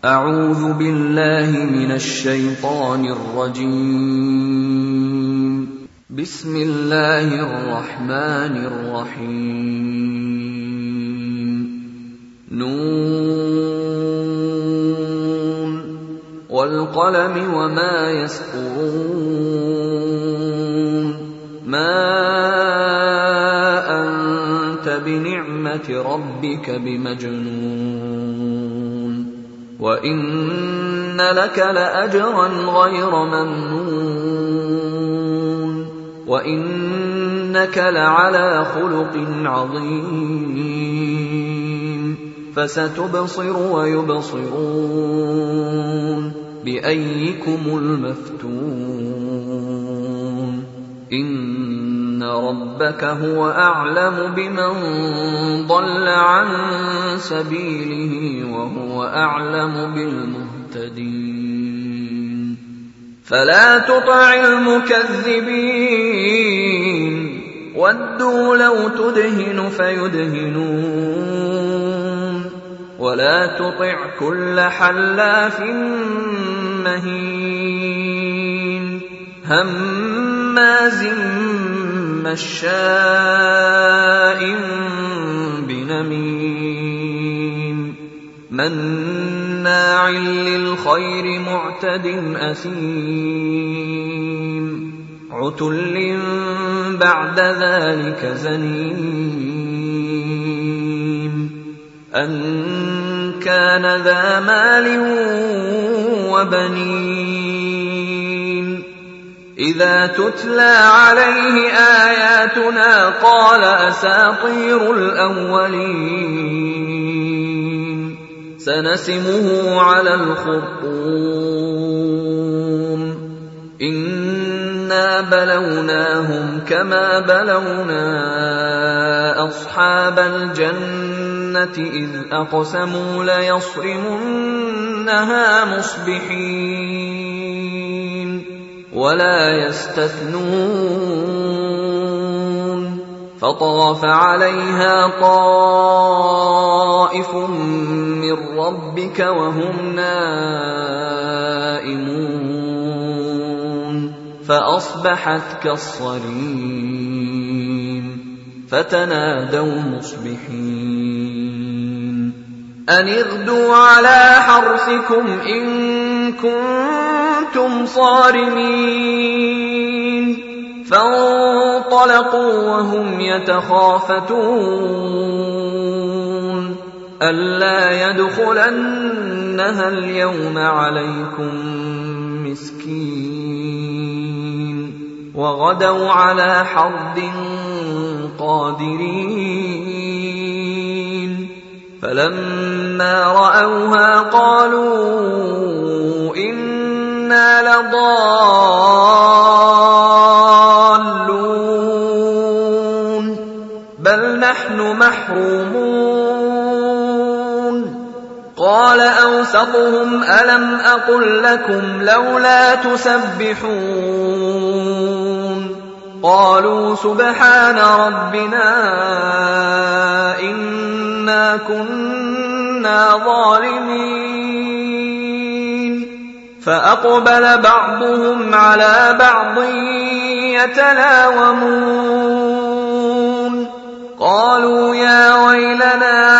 أعوذ بالله من الشيطان الرجيم. بسم الله الرحمن الرحيم. نون والقلم وما يسطرون. ما أنت بنعمة ربك بمجنون. وإن لك لأجرا غير ممنون. وإنك لعلى خلق عظيم. فستبصر ويبصرون بأيكم المفتون. إن ربك هو أعلم بمن ضل عن سبيله وهو أعلم بالمهتدين. فلا تطع المكذبين ودوا لو تدهن فيدهنون. ولا تطع كل حلاف مهين هماز مشاء بنميم مناع للخير معتد أثيم عتل بعد ذلك زنيم أن كان ذا مال وبنين. إذا تتلى عليه آياتنا قال أساطير الأولين. سنسمه على الخرطوم. إنا بلوناهم كما بلونا أصحاب الجنة إذ أقسموا ليصرمنها مصبحين ولا يستثنون. فطاف عليها طائف من ربك وهم نائمون فأصبحت كالصريم. فتنادوا مصبحين أن اغدوا على حرثكم إن كنتم صارمين. فانطلقوا وهم يتخافتون ألا يدخلنها اليوم عليكم مسكين. وغدوا على حرد قادرين. فلما رأوها قالوا إنا لضالون بل نحن محرومون. قال أوسطهم ألم أقل لكم لولا تسبحون. قالوا سبحان ربنا إنا كنا ظالمين. فأقبل بعضهم على بعض يتلاومون قالوا يا ويلنا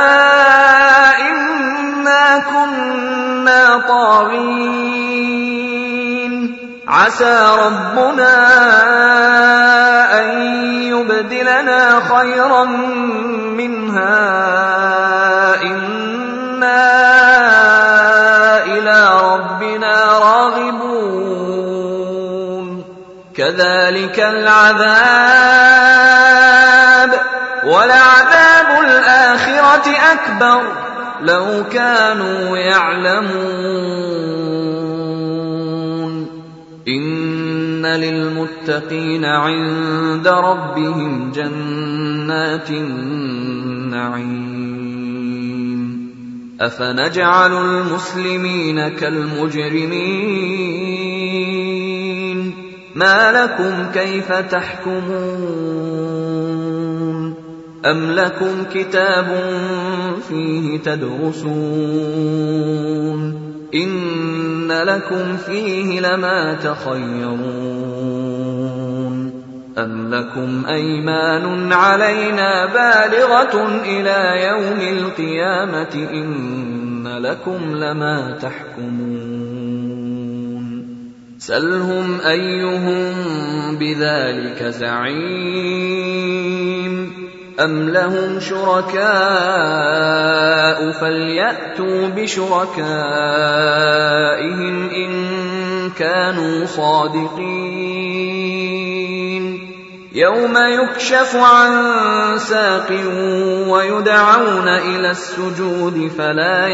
إنا كنا طاغين. عسى ربنا أن يبدلنا خيرا منها إنا إلى ربنا راغبون. كذلك العذاب ولعذاب الآخرة أكبر لو كانوا يعلمون. إن للمتقين عند ربهم جنات النعيم. أفنجعل المسلمين كالمجرمين. ما لكم كيف تحكمون. أم لكم كتاب فيه تدرسون إن لكم فيه لما تخيرون أم لكم أيمان علينا بالغة إلى يوم القيامة إن لكم لما تحكمون سلهم أيهم بذلك زعيم أم لهم شركاء فليأتوا بشركائهم إن كانوا صادقين يوم يكشف عن ساق ويدعون إلى السجود فلا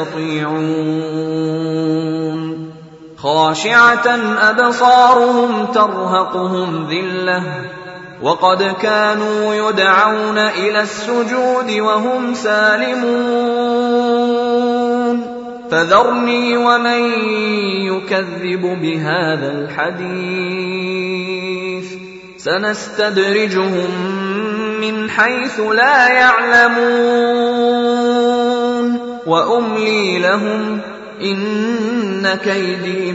يستطيعون خاشعة أبصارهم ترهقهم ذلة وقد كانوا يدعون إلى السجود وهم سالمون فذرني ومن يكذب بهذا الحديث سنستدرجهم من حيث لا يعلمون وأملي لهم إن كيدي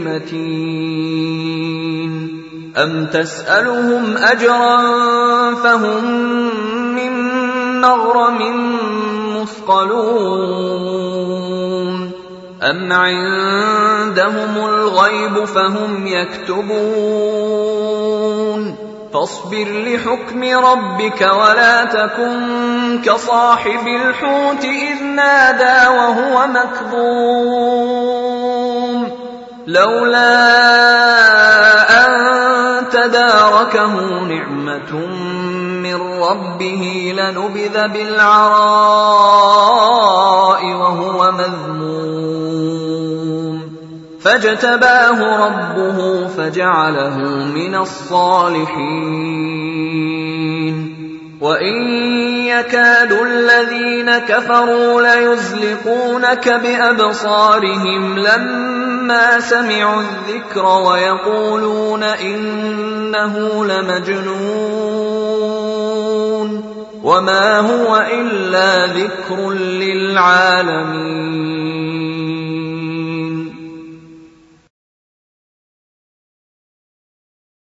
متين أم تسألهم أجرا فهم من مغرم مثقلون أم عندهم الغيب فهم يكتبون فاصبر لحكم ربك ولا تكن كصاحب الحوت إذ نادى وهو مكظوم لولا أن تداركه نعمة من ربه لنبذ بالعراء وهو مذموم فاجتباه ربه فجعله من الصالحين وإن يكاد الذين كفروا ليزلقونك بأبصارهم لما سمعوا الذكر ويقولون إنه لمجنون وما هو إلا ذكر للعالمين